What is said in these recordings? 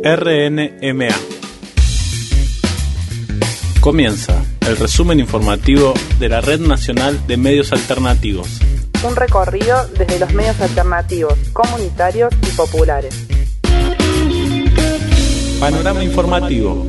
RNMA. Comienza el resumen informativo de la Red Nacional de Medios Alternativos. Un recorrido desde los medios alternativos, comunitarios y populares. Panorama informativo.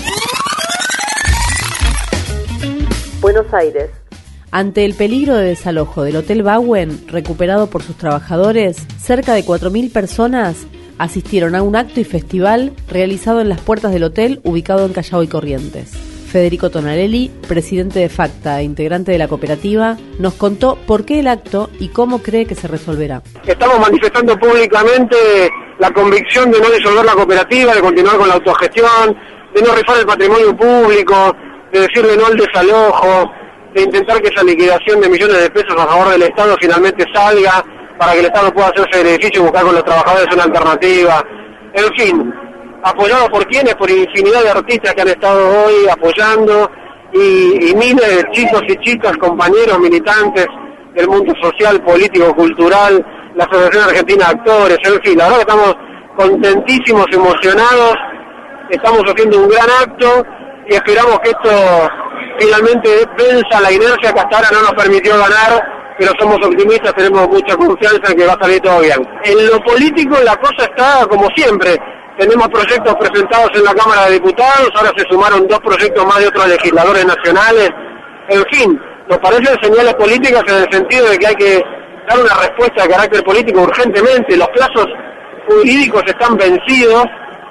Buenos Aires. Ante el peligro de desalojo del Hotel Bauen, recuperado por sus trabajadores, cerca de 4.000 personas asistieron a un acto y festival realizado en las puertas del hotel ubicado en Callao y Corrientes. Federico Tonarelli, presidente de FACTA e integrante de la cooperativa, nos contó por qué el acto y cómo cree que se resolverá. Estamos manifestando públicamente la convicción de no disolver la cooperativa, de continuar con la autogestión, de no rifar el patrimonio público, de decirle no al desalojo, de intentar que esa liquidación de millones de pesos a favor del Estado finalmente salga, para que el Estado pueda hacerse beneficio y buscar con los trabajadores una alternativa. En fin, apoyado por quienes, por infinidad de artistas que han estado hoy apoyando y miles de chicos y chicas, compañeros, militantes del mundo social, político, cultural, la Asociación Argentina de Actores, en fin, la verdad que estamos contentísimos, emocionados, estamos haciendo un gran acto y esperamos que esto finalmente venza la inercia que hasta ahora no nos permitió ganar, pero somos optimistas, tenemos mucha confianza en que va a salir todo bien. En lo político la cosa está como siempre, tenemos proyectos presentados en la Cámara de Diputados, ahora se sumaron 2 proyectos más de otros legisladores nacionales, en fin, nos parecen señales políticas en el sentido de que hay que dar una respuesta de carácter político urgentemente, los plazos jurídicos están vencidos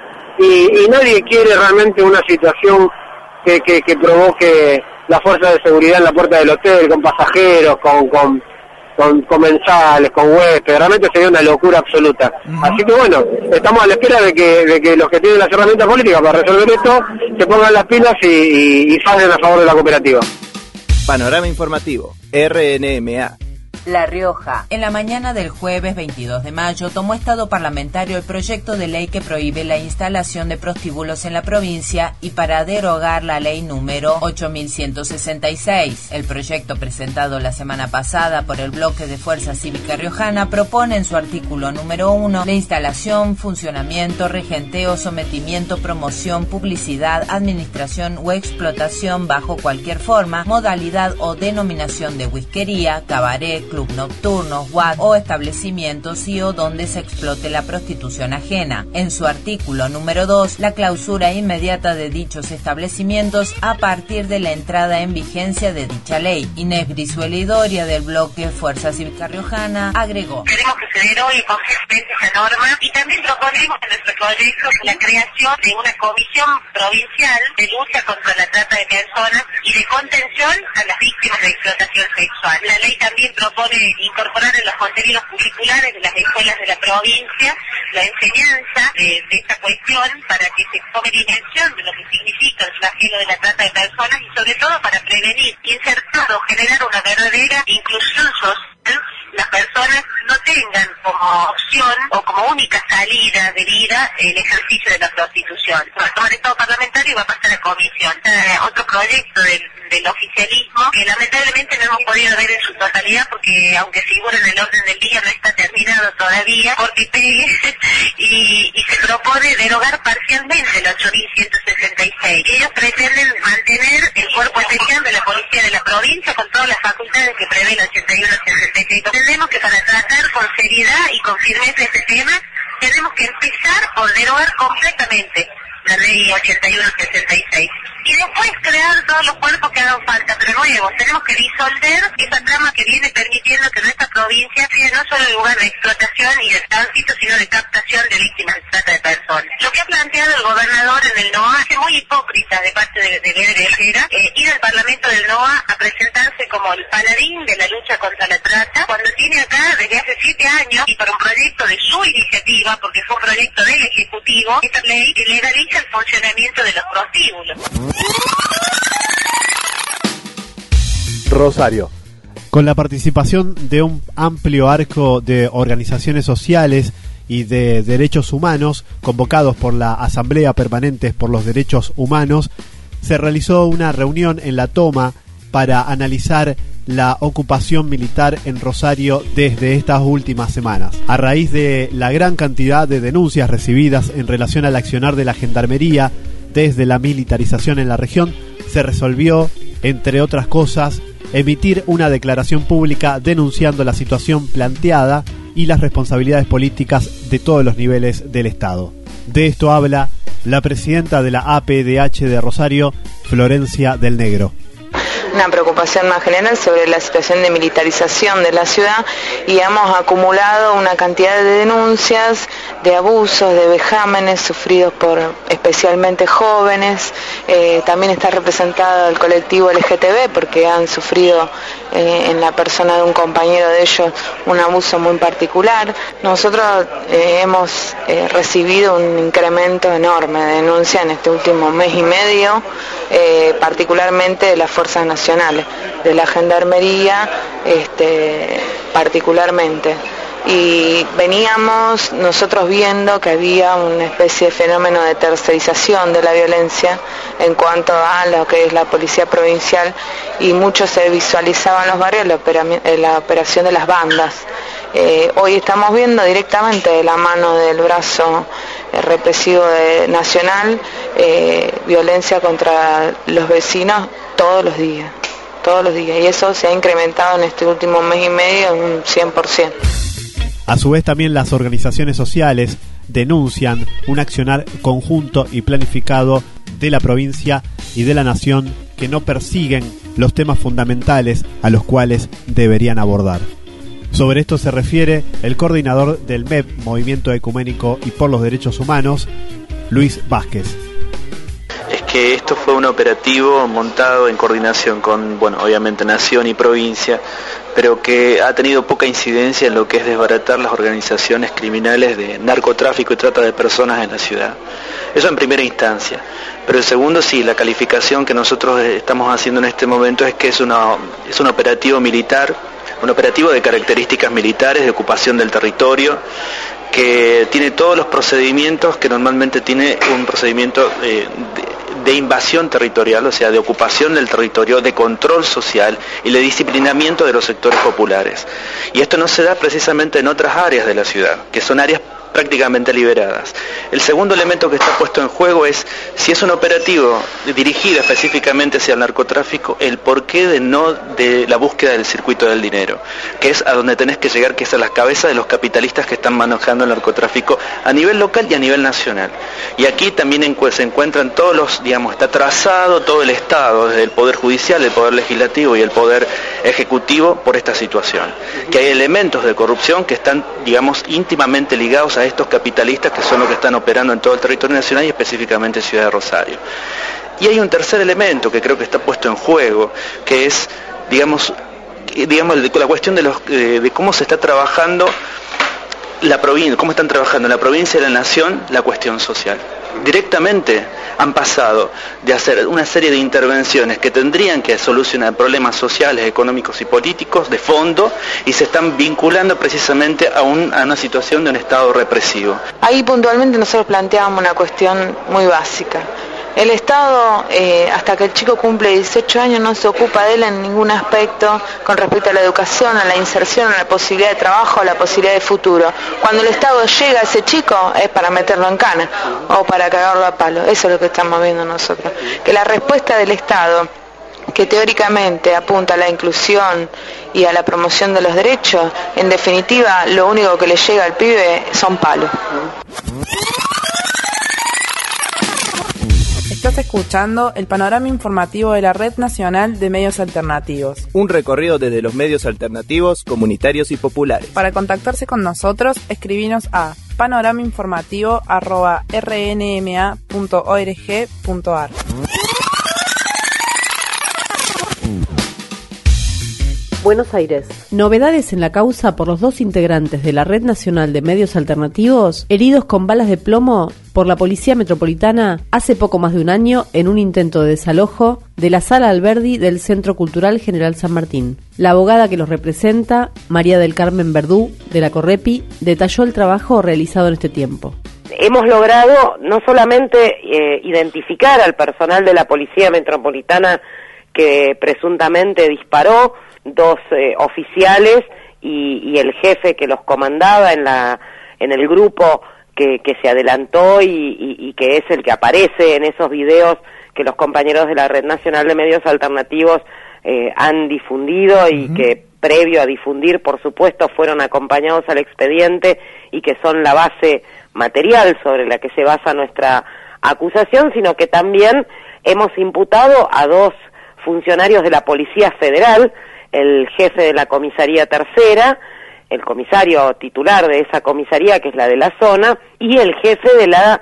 y nadie quiere realmente una situación que provoque la fuerza de seguridad en la puerta del hotel, con pasajeros, con comensales, con huéspedes, realmente sería una locura absoluta. Así que bueno, estamos a la espera de que los que tienen las herramientas políticas para resolver esto se pongan las pilas y salgan a favor de la cooperativa. Panorama informativo, RNMA. La Rioja. En la mañana del jueves 22 de mayo tomó estado parlamentario el proyecto de ley que prohíbe la instalación de prostíbulos en la provincia y para derogar la ley número 8166. El proyecto presentado la semana pasada por el bloque de Fuerza Cívica Riojana propone en su artículo número 1 la instalación, funcionamiento, regenteo, sometimiento, promoción, publicidad, administración o explotación bajo cualquier forma, modalidad o denominación de whiskería, cabaret, club nocturnos, WAD o establecimientos y o donde se explote la prostitución ajena. En su artículo número 2, la clausura inmediata de dichos establecimientos a partir de la entrada en vigencia de dicha ley. Inés Brizuela Doria del bloque Fuerza Cívica Riojana agregó: queremos que se derogue con esa norma y también proponemos en nuestro proyecto la creación de una comisión provincial de lucha contra la trata de personas y de contención a las víctimas de explotación sexual. La ley también propone incorporar en los contenidos curriculares de las escuelas de la provincia la enseñanza de esta cuestión para que se tome dimensión de lo que significa el flagelo de la trata de personas y sobre todo para prevenir, insertar o generar una verdadera inclusión social, las personas no tengan como opción o como única salida de vida el ejercicio de la prostitución. Va a tomar estado parlamentario y va a pasar a comisión. Otro proyecto del oficialismo que lamentablemente no hemos podido ver en su totalidad porque aunque figura en el orden del día no está terminado todavía porque y se propone derogar parcialmente el 8166. Ellos pretenden mantener el cuerpo especial de la policía de la provincia con todas las facultades que prevé el 8166. Entendemos que para tratar con seriedad y con firmeza este tema tenemos que empezar por derogar completamente la ley 8166 y después crear todos los cuerpos que hagan falta, pero nuevos. Tenemos que disolver esa trama que viene permitiendo que nuestra provincia sea no solo el lugar de explotación y de tránsito, sino de captación de víctimas de trata de personas. Lo que ha planteado el gobernador en el NOA es muy hipócrita de parte de Beder Herrera, ir al Parlamento del NOA a presentarse como el paladín de la lucha contra la trata, cuando tiene acá desde hace 7 años y por un proyecto de su iniciativa, porque fue un proyecto del Ejecutivo, esta ley que legaliza el funcionamiento de los prostíbulos. Rosario. Con la participación de un amplio arco de organizaciones sociales y de derechos humanos convocados por la Asamblea Permanente por los Derechos Humanos, se realizó una reunión en La Toma para analizar la ocupación militar en Rosario desde estas últimas semanas. A raíz de la gran cantidad de denuncias recibidas en relación al accionar de la Gendarmería desde la militarización en la región, se resolvió, entre otras cosas, emitir una declaración pública denunciando la situación planteada y las responsabilidades políticas de todos los niveles del Estado. De esto habla la presidenta de la APDH de Rosario, Florencia del Negro. Una preocupación más general sobre la situación de militarización de la ciudad, y hemos acumulado una cantidad de denuncias de abusos, de vejámenes sufridos por especialmente jóvenes. También está representado el colectivo LGTB porque han sufrido en la persona de un compañero de ellos un abuso muy particular. Nosotros hemos recibido un incremento enorme de denuncias en este último mes y medio, particularmente de las fuerzas nacionales, de la Gendarmería particularmente. Y veníamos nosotros viendo que había una especie de fenómeno de tercerización de la violencia en cuanto a lo que es la policía provincial, y mucho se visualizaba en los barrios la operación de las bandas. Hoy estamos viendo directamente de la mano del brazo represivo nacional violencia contra los vecinos todos los días, y eso se ha incrementado en este último mes y medio en un 100%. A su vez, también las organizaciones sociales denuncian un accionar conjunto y planificado de la provincia y de la nación que no persiguen los temas fundamentales a los cuales deberían abordar. Sobre esto se refiere el coordinador del MEP, Movimiento Ecuménico y por los Derechos Humanos, Luis Vázquez. Es que esto fue un operativo montado en coordinación con, obviamente Nación y provincia, pero que ha tenido poca incidencia en lo que es desbaratar las organizaciones criminales de narcotráfico y trata de personas en la ciudad. Eso en primera instancia. Pero el segundo, sí, la calificación que nosotros estamos haciendo en este momento es que es un operativo militar, un operativo de características militares, de ocupación del territorio, que tiene todos los procedimientos que normalmente tiene un procedimiento de invasión territorial, o sea, de ocupación del territorio, de control social y de disciplinamiento de los sectores populares. Y esto no se da precisamente en otras áreas de la ciudad, que son áreas prácticamente liberadas. El segundo elemento que está puesto en juego es, si es un operativo dirigido específicamente hacia el narcotráfico, el porqué de la búsqueda del circuito del dinero, que es a donde tenés que llegar, que es a las cabezas de los capitalistas que están manejando el narcotráfico a nivel local y a nivel nacional. Y aquí también se encuentran todos los, está trazado todo el Estado, desde el Poder Judicial, el Poder Legislativo y el Poder Ejecutivo, por esta situación. Que hay elementos de corrupción que están, íntimamente ligados a estos capitalistas que son los que están operando en todo el territorio nacional y específicamente en Ciudad de Rosario. Y hay un tercer elemento que creo que está puesto en juego, que es, la cuestión de cómo se está trabajando la provincia, cómo están trabajando en la provincia y la nación la cuestión social. Directamente han pasado de hacer una serie de intervenciones que tendrían que solucionar problemas sociales, económicos y políticos de fondo, y se están vinculando precisamente a una situación de un Estado represivo. Ahí puntualmente nosotros planteábamos una cuestión muy básica. El Estado, hasta que el chico cumple 18 años, no se ocupa de él en ningún aspecto con respecto a la educación, a la inserción, a la posibilidad de trabajo, a la posibilidad de futuro. Cuando el Estado llega a ese chico es para meterlo en cana o para cagarlo a palo. Eso es lo que estamos viendo nosotros. Que la respuesta del Estado, que teóricamente apunta a la inclusión y a la promoción de los derechos, en definitiva lo único que le llega al pibe son palos. Estás escuchando el panorama informativo de la Red Nacional de Medios Alternativos. Un recorrido desde los medios alternativos, comunitarios y populares. Para contactarse con nosotros, escribinos a panoramainformativo@rnma.org.ar. Buenos Aires. Novedades en la causa por los dos integrantes de la Red Nacional de Medios Alternativos heridos con balas de plomo por la Policía Metropolitana hace poco más de un año en un intento de desalojo de la Sala Alberdi del Centro Cultural General San Martín. La abogada que los representa, María del Carmen Verdú, de la Correpi, detalló el trabajo realizado en este tiempo. Hemos logrado no solamente identificar al personal de la Policía Metropolitana que presuntamente disparó, 2 oficiales y el jefe que los comandaba en el grupo que se adelantó y que es el que aparece en esos videos que los compañeros de la Red Nacional de Medios Alternativos han difundido y que previo a difundir, por supuesto, fueron acompañados al expediente y que son la base material sobre la que se basa nuestra acusación, sino que también hemos imputado a 2 funcionarios de la Policía Federal, el jefe de la Comisaría Tercera, el comisario titular de esa comisaría, que es la de la zona, y el jefe de la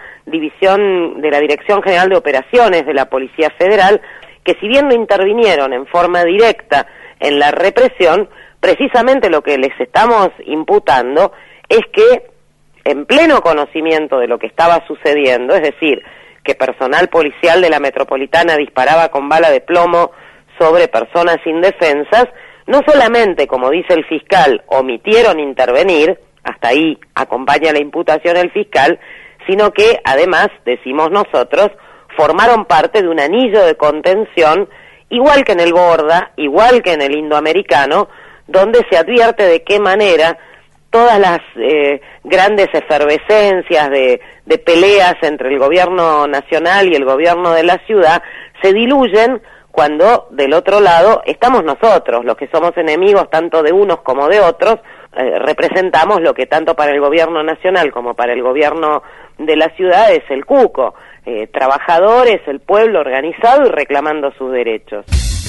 Dirección General de Operaciones de la Policía Federal, que si bien no intervinieron en forma directa en la represión, precisamente lo que les estamos imputando es que, en pleno conocimiento de lo que estaba sucediendo, es decir, que personal policial de la Metropolitana disparaba con bala de plomo sobre personas indefensas, no solamente, como dice el fiscal, omitieron intervenir, hasta ahí acompaña la imputación el fiscal, sino que además, decimos nosotros, formaron parte de un anillo de contención, igual que en el Borda, igual que en el Indoamericano, donde se advierte de qué manera todas las grandes efervescencias de peleas entre el gobierno nacional y el gobierno de la ciudad se diluyen cuando del otro lado estamos nosotros, los que somos enemigos tanto de unos como de otros, representamos lo que tanto para el gobierno nacional como para el gobierno de la ciudad es el cuco, trabajadores, el pueblo organizado y reclamando sus derechos.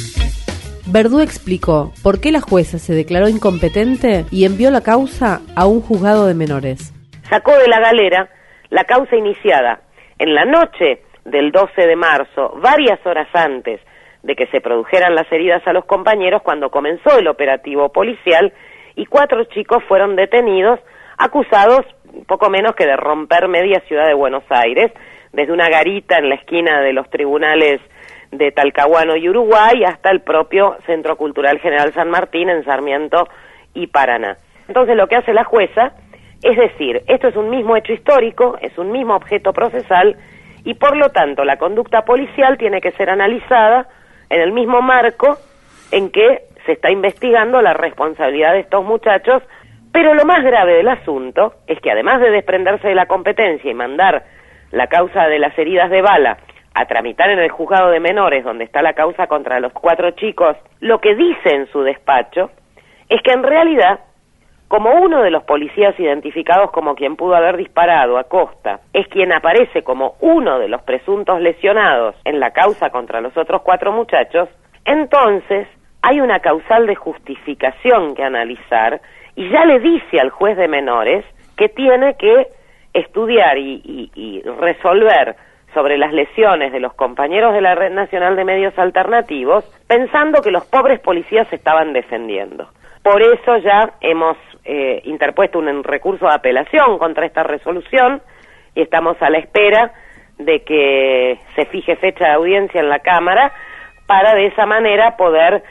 Verdú explicó por qué la jueza se declaró incompetente y envió la causa a un juzgado de menores. Sacó de la galera la causa iniciada en la noche del 12 de marzo, varias horas antes de que se produjeran las heridas a los compañeros, cuando comenzó el operativo policial, y 4 chicos fueron detenidos, acusados poco menos que de romper media ciudad de Buenos Aires, desde una garita en la esquina de los tribunales de Talcahuano y Uruguay hasta el propio Centro Cultural General San Martín en Sarmiento y Paraná. Entonces lo que hace la jueza es decir, esto es un mismo hecho histórico, es un mismo objeto procesal y por lo tanto la conducta policial tiene que ser analizada en el mismo marco en que se está investigando la responsabilidad de estos muchachos, pero lo más grave del asunto es que además de desprenderse de la competencia y mandar la causa de las heridas de bala a tramitar en el juzgado de menores, donde está la causa contra los 4 chicos, lo que dice en su despacho es que en realidad, como uno de los policías identificados como quien pudo haber disparado, Acosta, es quien aparece como uno de los presuntos lesionados en la causa contra los otros 4 muchachos, entonces hay una causal de justificación que analizar y ya le dice al juez de menores que tiene que estudiar y resolver sobre las lesiones de los compañeros de la Red Nacional de Medios Alternativos, pensando que los pobres policías se estaban defendiendo. Por eso ya hemos interpuesto un recurso de apelación contra esta resolución y estamos a la espera de que se fije fecha de audiencia en la Cámara para de esa manera poder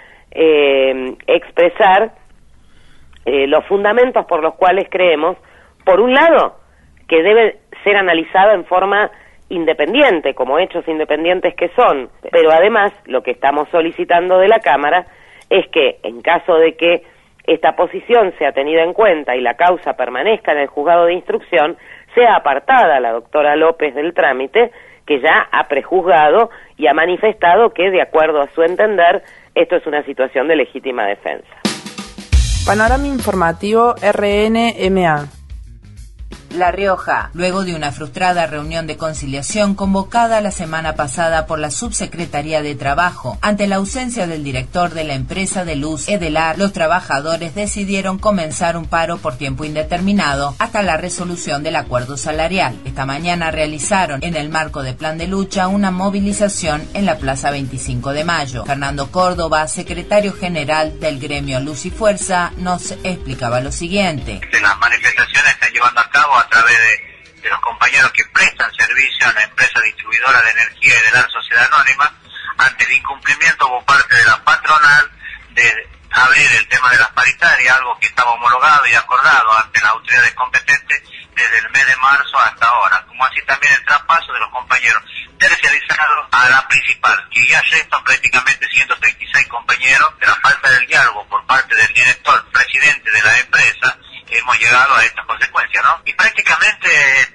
expresar los fundamentos por los cuales creemos, por un lado, que debe ser analizado en forma independiente, como hechos independientes que son, pero además lo que estamos solicitando de la Cámara es que en caso de que esta posición sea tenida en cuenta y la causa permanezca en el juzgado de instrucción, sea apartada la doctora López del trámite, que ya ha prejuzgado y ha manifestado que, de acuerdo a su entender, esto es una situación de legítima defensa. Panorama informativo RNMA. La Rioja, luego de una frustrada reunión de conciliación convocada la semana pasada por la Subsecretaría de Trabajo, ante la ausencia del director de la empresa de luz Edelar, los trabajadores decidieron comenzar un paro por tiempo indeterminado hasta la resolución del acuerdo salarial. Esta mañana realizaron, en el marco de plan de lucha, una movilización en la Plaza 25 de Mayo. Fernando Córdoba, secretario general del gremio Luz y Fuerza, nos explicaba lo siguiente. Las manifestaciones se están llevando a cabo a través de los compañeros que prestan servicio a la empresa distribuidora de energía Edelar Sociedad Anónima ante el incumplimiento por parte de la patronal de abrir el tema de las paritarias, algo que estaba homologado y acordado ante las autoridades competentes desde el mes de marzo hasta ahora, como así también el traspaso de los compañeros terciarizado a la principal, que ya restan prácticamente 136 compañeros. De la falta del diálogo por parte del director, presidente de la empresa, hemos llegado a esta consecuencia, ¿no? Y prácticamente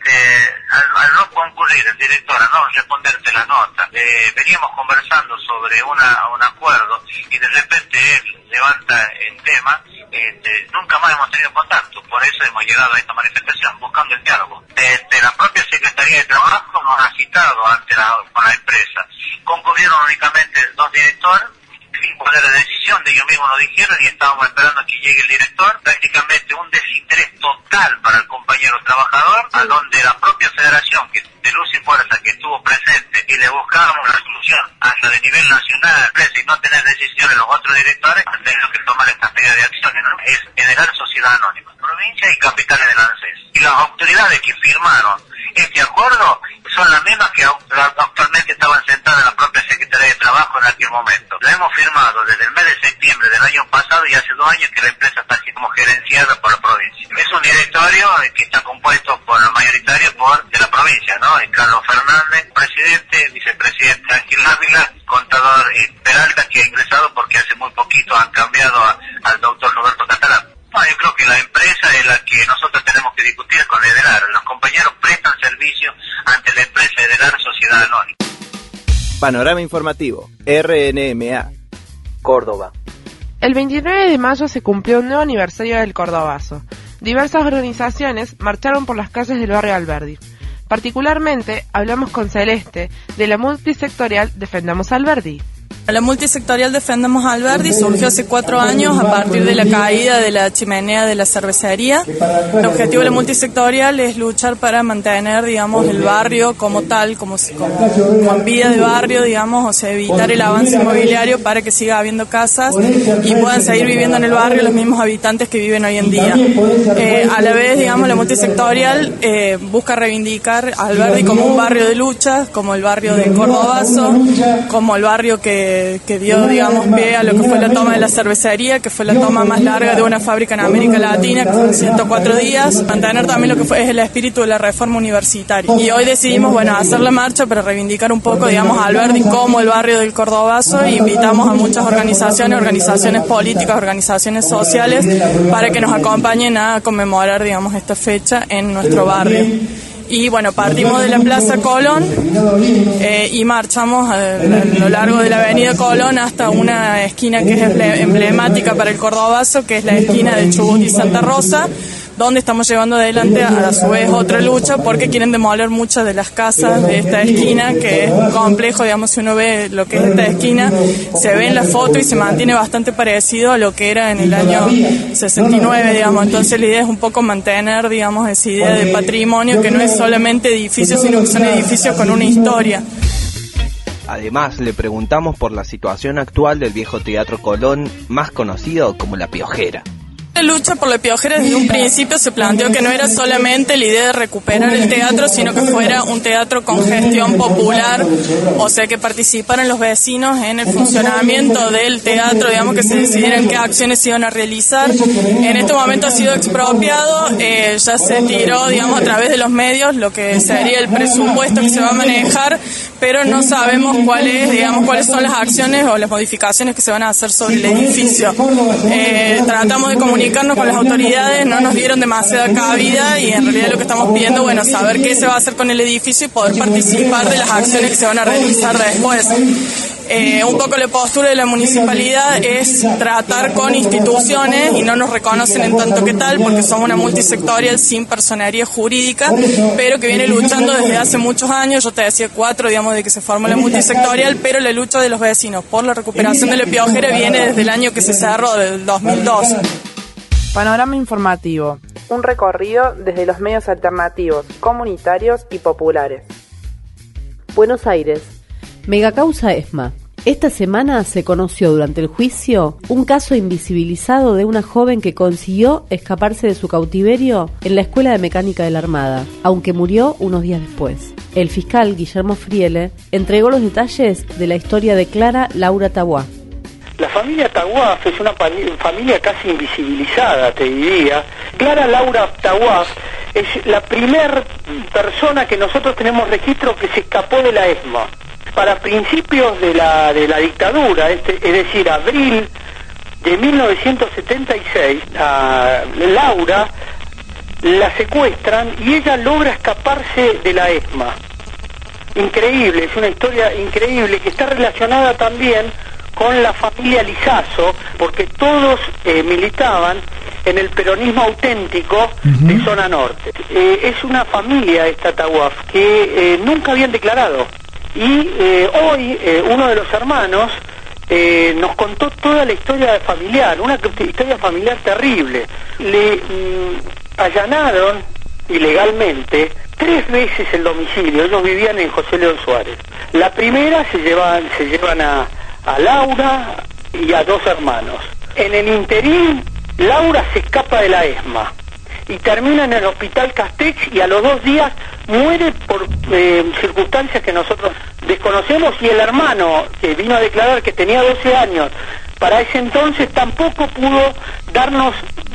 al no concurrir el director, a no responderte la nota, veníamos conversando sobre un acuerdo y de repente él levanta el tema. Nunca más hemos tenido contacto, por eso hemos llegado a esta manifestación, buscando el diálogo. La propia Secretaría de Trabajo nos ha citado con la empresa. Concurrieron únicamente 2 directores, sin poder de decisión, de ellos mismos lo dijeron, y estábamos esperando a que llegue el director. Prácticamente un desinterés total para el compañero trabajador, a donde la propia federación de Luz y Fuerza, que estuvo presente, y le buscábamos la solución hasta de nivel nacional, y no tener decisiones los otros directores, han tenido que tomar estas medidas de acciones, ¿no? Es generar sociedad anónima, provincia y capitales del ANSES. Y las autoridades que firmaron este acuerdo son las mismas que actualmente estaban sentadas en la propia Secretaría de Trabajo en aquel momento. Lo hemos firmado desde el mes de septiembre del año pasado, y hace 2 años que la empresa está así como gerenciada por la provincia. Es un directorio que está compuesto por el mayoritario de la provincia, ¿no? Carlos Fernández, presidente, vicepresidente Ángel Ávila, contador Peralta, que ha ingresado porque hace muy poquito han cambiado al doctor Roberto Catalán. No, yo creo que la empresa es la que nosotros tenemos que discutir con Edelar. Los compañeros prestan servicio ante la empresa Edelar Sociedad Anónima. Panorama informativo, RNMA, Córdoba. El 29 de mayo se cumplió un nuevo aniversario del Cordobazo. Diversas organizaciones marcharon por las calles del barrio Alberdi. Particularmente, hablamos con Celeste, de la multisectorial Defendamos Alberdi. La multisectorial Defendamos Alberdi surgió hace 4 años a partir de la caída de la chimenea de la cervecería. El objetivo de la multisectorial es luchar para mantener, digamos, el barrio como tal, como en vida de barrio, digamos, o sea, evitar el avance inmobiliario para que siga habiendo casas y puedan seguir viviendo en el barrio los mismos habitantes que viven hoy en día. A la vez, digamos, la multisectorial busca reivindicar a Alberdi como un barrio de lucha, como el barrio de Cordobazo, como el barrio que dio, digamos, pie a lo que fue la toma de la cervecería, que fue la toma más larga de una fábrica en América Latina, que fueron 104 días, mantener también lo que fue es el espíritu de la reforma universitaria. Y hoy decidimos, bueno, hacer la marcha para reivindicar un poco, digamos, a Alberdi como el barrio del Cordobazo, e invitamos a muchas organizaciones políticas, organizaciones sociales, para que nos acompañen a conmemorar, digamos, esta fecha en nuestro barrio. Y bueno, partimos de la Plaza Colón y marchamos a lo largo de la avenida Colón hasta una esquina que es emblemática para el Cordobazo, que es la esquina de Chubut y Santa Rosa, donde estamos llevando adelante a su vez otra lucha porque quieren demoler muchas de las casas de esta esquina, que es un complejo, digamos, si uno ve lo que es esta esquina, se ve en la foto y se mantiene bastante parecido a lo que era en el año 69, digamos. Entonces la idea es un poco mantener, digamos, esa idea de patrimonio, que no es solamente edificios, sino que son edificios con una historia. Además, le preguntamos por la situación actual del viejo Teatro Colón, más conocido como La Piojera. La lucha por La Piojera desde un principio se planteó que no era solamente la idea de recuperar el teatro, sino que fuera un teatro con gestión popular, o sea que participaran los vecinos en el funcionamiento del teatro, digamos, que se decidieran qué acciones se iban a realizar. En este momento ha sido expropiado, ya se tiró, digamos, a través de los medios lo que sería el presupuesto que se va a manejar, pero no sabemos cuáles son las acciones o las modificaciones que se van a hacer sobre el edificio. Tratamos de comunicarnos con las autoridades, no nos dieron demasiada cabida y en realidad lo que estamos pidiendo, bueno, saber qué se va a hacer con el edificio y poder participar de las acciones que se van a realizar después. Un poco la postura de la municipalidad es tratar con instituciones y no nos reconocen en tanto que tal porque somos una multisectorial sin personería jurídica, pero que viene luchando desde hace muchos años. Yo te decía 4, digamos, de que se formó la multisectorial, pero la lucha de los vecinos por la recuperación de La Piojera viene desde el año que se cerró, del 2002. Panorama informativo. Un recorrido desde los medios alternativos, comunitarios y populares. Buenos Aires. Megacausa ESMA. Esta semana se conoció durante el juicio un caso invisibilizado de una joven que consiguió escaparse de su cautiverio en la Escuela de Mecánica de la Armada, aunque murió unos días después. El fiscal Guillermo Friele entregó los detalles de la historia de Clara Laura Taboá. La familia Taboá es una familia casi invisibilizada, te diría. Clara Laura Taboá es la primera persona que nosotros tenemos registro que se escapó de la ESMA. Para principios de la dictadura, es decir, abril de 1976, a Laura la secuestran y ella logra escaparse de la ESMA. Increíble, es una historia increíble que está relacionada también con la familia Lizazo, porque todos militaban en el peronismo auténtico de zona norte. Es una familia esta Taguaf que nunca habían declarado. Y hoy uno de los hermanos nos contó toda la historia familiar, una historia familiar terrible. Le allanaron ilegalmente 3 veces el domicilio. Ellos vivían en José León Suárez. La primera se llevan a Laura y a 2 hermanos. En el interín, Laura se escapa de la ESMA y termina en el hospital Castex, y a los 2 días muere por circunstancias que nosotros desconocemos, y el hermano que vino a declarar, que tenía 12 años para ese entonces, tampoco pudo darnos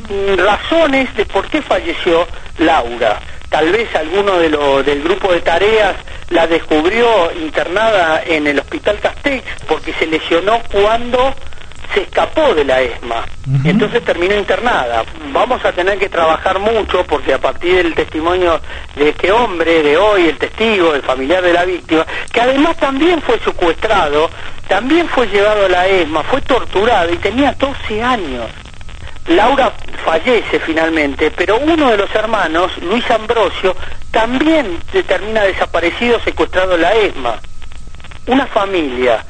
razones de por qué falleció Laura. Tal vez alguno del grupo de tareas la descubrió internada en el hospital Castex porque se lesionó cuando se escapó de la ESMA. Entonces terminó internada. Vamos a tener que trabajar mucho, porque a partir del testimonio de este hombre de hoy, el testigo, el familiar de la víctima, que además también fue secuestrado, también fue llevado a la ESMA, fue torturado y tenía 12 años. Laura fallece finalmente, pero uno de los hermanos, Luis Ambrosio, también termina desaparecido, secuestrado en la ESMA. Una familia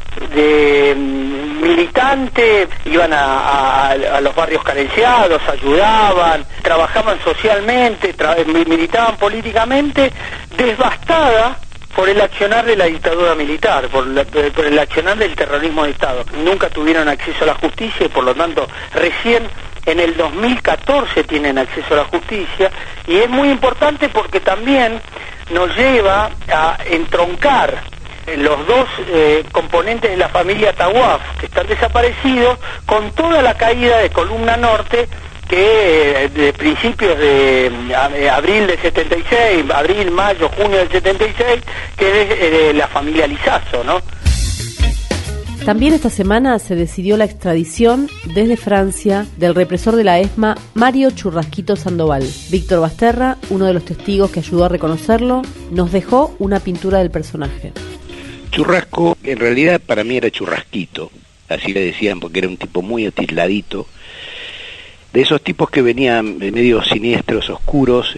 de militantes, iban a los barrios carenciados, ayudaban, trabajaban socialmente, militaban políticamente, devastada por el accionar de la dictadura militar, por el accionar del terrorismo de Estado. Nunca tuvieron acceso a la justicia y por lo tanto recién en el 2014 tienen acceso a la justicia, y es muy importante porque también nos lleva a entroncar los 2 componentes de la familia Taguaf que están desaparecidos, con toda la caída de Columna Norte, que de principios de abril del 76, abril, mayo, junio del 76, que es de la familia Lizazo, ¿no? También esta semana se decidió la extradición desde Francia del represor de la ESMA, Mario Churrasquito Sandoval. Víctor Basterra, uno de los testigos que ayudó a reconocerlo, nos dejó una pintura del personaje. Churrasco, en realidad para mí era Churrasquito, así le decían porque era un tipo muy atisladito, de esos tipos que venían medio siniestros, oscuros.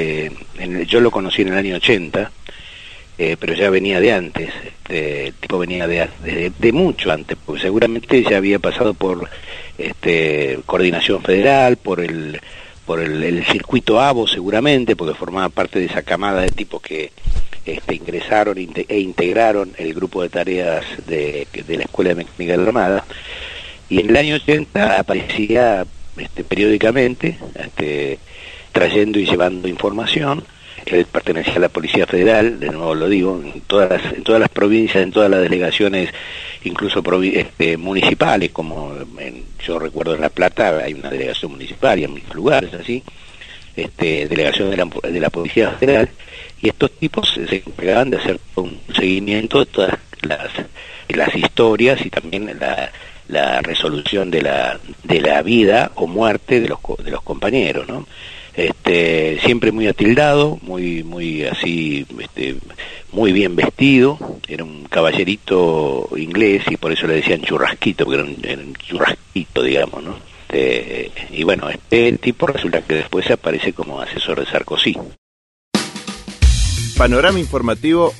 Yo lo conocí en el año 80, pero ya venía de antes. El tipo venía de mucho antes, porque seguramente ya había pasado por Coordinación Federal, por el circuito ABO seguramente, porque formaba parte de esa camada de tipos que ingresaron e integraron el grupo de tareas de la Escuela de Mecánica de la Armada. Y en el año 80 aparecía periódicamente trayendo y llevando información. Él pertenecía a la Policía Federal, de nuevo lo digo, en todas las provincias, en todas las delegaciones, incluso municipales, como yo recuerdo en La Plata hay una delegación municipal, y en muchos lugares así, delegación de la Policía Federal, y estos tipos se encargaban de hacer un seguimiento de todas las historias y también la resolución de la vida o muerte de los compañeros, ¿no? Siempre muy atildado, muy así, muy bien vestido. Era un caballerito inglés y por eso le decían Churrasquito, porque era un churrasquito, digamos, ¿no? Y bueno, este tipo resulta que después aparece como asesor de Sarkozy. Panorama informativo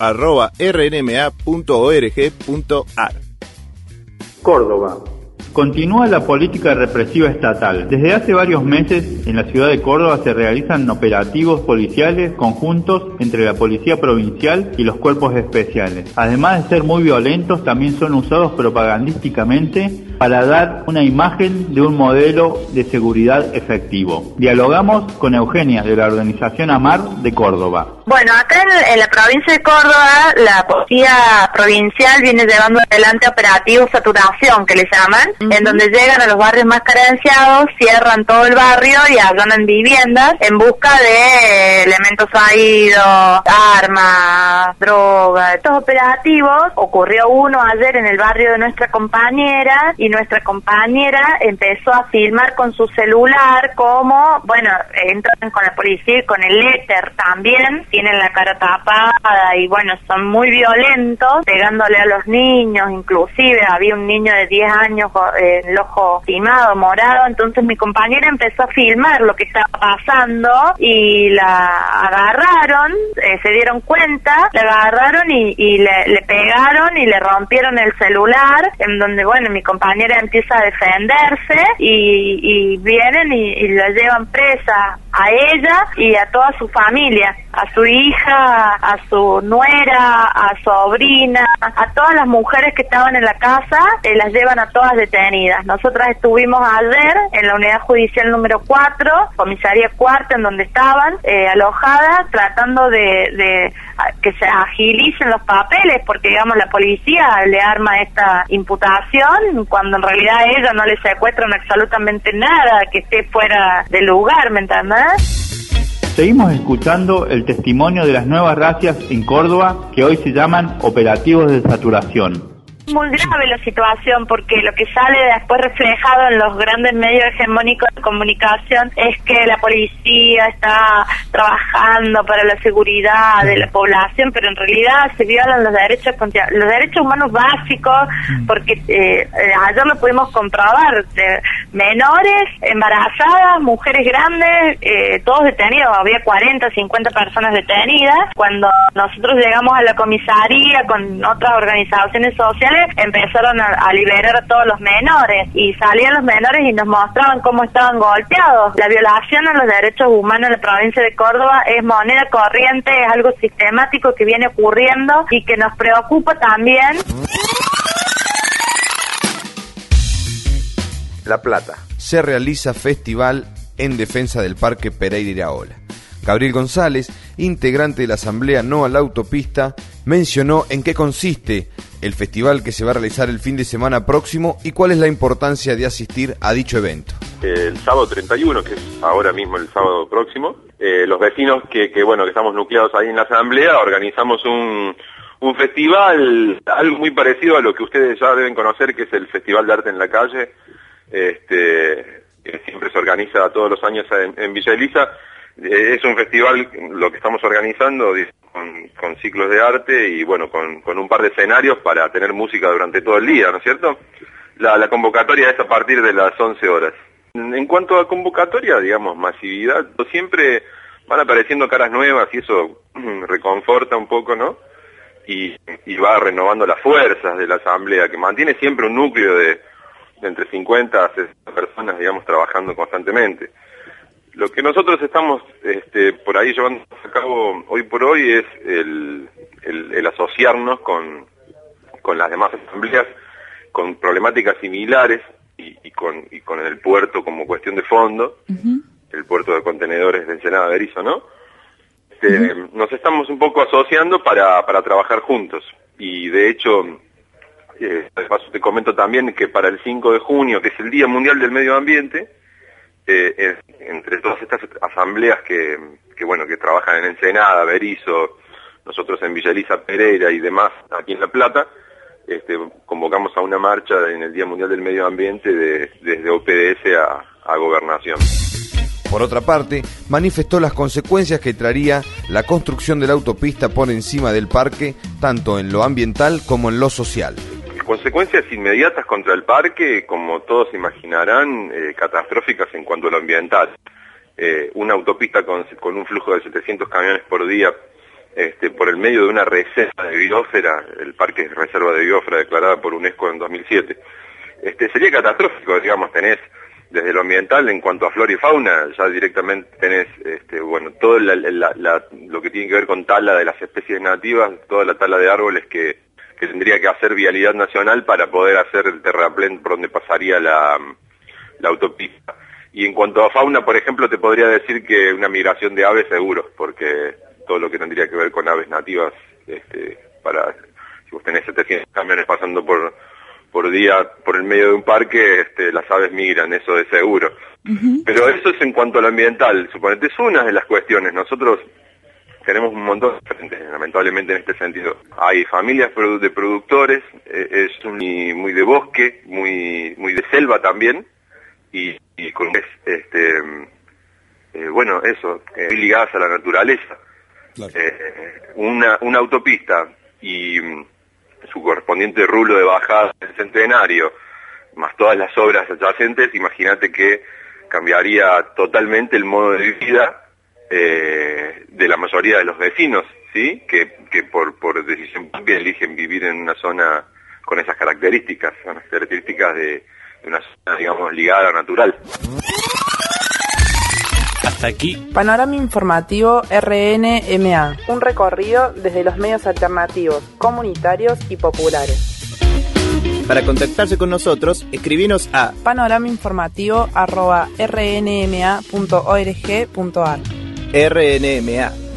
@rnma.org.ar. Córdoba. Continúa la política represiva estatal. Desde hace varios meses en la ciudad de Córdoba se realizan operativos policiales conjuntos entre la policía provincial y los cuerpos especiales. Además de ser muy violentos, también son usados propagandísticamente para dar una imagen de un modelo de seguridad efectivo. Dialogamos con Eugenia de la organización AMAR de Córdoba. Bueno, acá en la provincia de Córdoba, la policía provincial viene llevando adelante operativos saturación, que le llaman, en donde llegan a los barrios más carenciados, cierran todo el barrio y allanan viviendas en busca de elementos caídos, armas, drogas. Estos operativos, ocurrió uno ayer en el barrio de nuestra compañera, y nuestra compañera empezó a filmar con su celular como, bueno, entran con la policía y con el éter también, tienen la cara tapada y bueno, son muy violentos, pegándole a los niños, inclusive había un niño de 10 años el ojo lastimado, morado. Entonces mi compañera empezó a filmar lo que estaba pasando y la agarraron, se dieron cuenta, la agarraron y le pegaron y le rompieron el celular, en donde bueno, mi compañera empieza a defenderse y vienen y la llevan presa a ella y a toda su familia, a su hija, a su nuera, a sobrina, a todas las mujeres que estaban en la casa, las llevan a todas detenidas. Nosotras estuvimos ayer en la unidad judicial número 4, comisaría cuarta, en donde estaban alojadas, tratando de que se agilicen los papeles, porque digamos la policía le arma esta imputación cuando en realidad a ella no le secuestran absolutamente nada que esté fuera del lugar, ¿me entendés? Seguimos escuchando el testimonio de las nuevas razzias en Córdoba, que hoy se llaman operativos de saturación. Muy grave la situación, porque lo que sale después reflejado en los grandes medios hegemónicos de comunicación es que la policía está trabajando para la seguridad de la población, pero en realidad se violan los derechos humanos básicos, porque ayer lo pudimos comprobar, menores, embarazadas, mujeres grandes, todos detenidos, había 40, 50 personas detenidas. Cuando nosotros llegamos a la comisaría con otras organizaciones sociales, empezaron a liberar a todos los menores y salían los menores y nos mostraban cómo estaban golpeados. La violación a los derechos humanos en la provincia de Córdoba es moneda corriente, es algo sistemático que viene ocurriendo y que nos preocupa también. La Plata. Se realiza festival en defensa del Parque Pereira Iraola. Gabriel González, integrante de la Asamblea No a la Autopista, mencionó en qué consiste el festival que se va a realizar el fin de semana próximo y cuál es la importancia de asistir a dicho evento. El sábado 31, que es ahora mismo el sábado próximo, los vecinos que estamos nucleados ahí en la Asamblea, organizamos un festival, algo muy parecido a lo que ustedes ya deben conocer, que es el Festival de Arte en la Calle, que siempre se organiza todos los años en Villa Elisa. Es un festival, lo que estamos organizando, con ciclos de arte y bueno, con un par de escenarios para tener música durante todo el día, ¿no es cierto? La convocatoria es a partir de las 11 horas. En cuanto a convocatoria, digamos, masividad, siempre van apareciendo caras nuevas y eso reconforta un poco, ¿no? Y va renovando las fuerzas de la Asamblea, que mantiene siempre un núcleo de entre 50 a 60 personas, digamos, trabajando constantemente. Lo que nosotros estamos por ahí llevando a cabo hoy por hoy es el asociarnos con las demás asambleas con problemáticas similares y con el puerto como cuestión de fondo, el puerto de contenedores de Ensenada Berizo, ¿no? Nos estamos un poco asociando para trabajar juntos y de hecho, de paso te comento también que para el 5 de junio, que es el Día Mundial del Medio Ambiente, entre todas estas asambleas que trabajan en Ensenada, Berizo, nosotros en Villa Elisa, Pereira y demás aquí en La Plata, convocamos a una marcha en el Día Mundial del Medio Ambiente desde OPDS a Gobernación. Por otra parte, manifestó las consecuencias que traería la construcción de la autopista por encima del parque, tanto en lo ambiental como en lo social. Consecuencias inmediatas contra el parque, como todos imaginarán, catastróficas en cuanto a lo ambiental. Una autopista con un flujo de 700 camiones por día por el medio de una reserva de biosfera, el parque es reserva de biosfera declarada por UNESCO en 2007. Sería catastrófico, digamos, tenés desde lo ambiental en cuanto a flora y fauna, ya directamente tenés todo lo que tiene que ver con tala de las especies nativas, toda la tala de árboles que tendría que hacer Vialidad Nacional para poder hacer el terraplén por donde pasaría la autopista. Y en cuanto a fauna, por ejemplo, te podría decir que una migración de aves seguro, porque todo lo que tendría que ver con aves nativas, si vos tenés 700 camiones pasando por por día por el medio de un parque, las aves migran, eso de seguro. Pero eso es en cuanto al ambiental, suponete, es una de las cuestiones. Nosotros tenemos un montón de frentes, lamentablemente, en este sentido. Hay familias de productores, es muy de bosque, muy de selva también, y con bueno, eso, muy ligadas a la naturaleza. Claro. Una autopista y su correspondiente rulo de bajada del Centenario, más todas las obras adyacentes, imagínate que cambiaría totalmente el modo de vida de la mayoría de los vecinos, ¿sí? Que por decisión propia eligen vivir en una zona con esas características, son las características de una zona, digamos, ligada a la natural. Hasta aquí. Panorama informativo RNMA. Un recorrido desde los medios alternativos, comunitarios y populares. Para contactarse con nosotros, escribinos a panoramainformativo@rnma.org.ar. RNMA.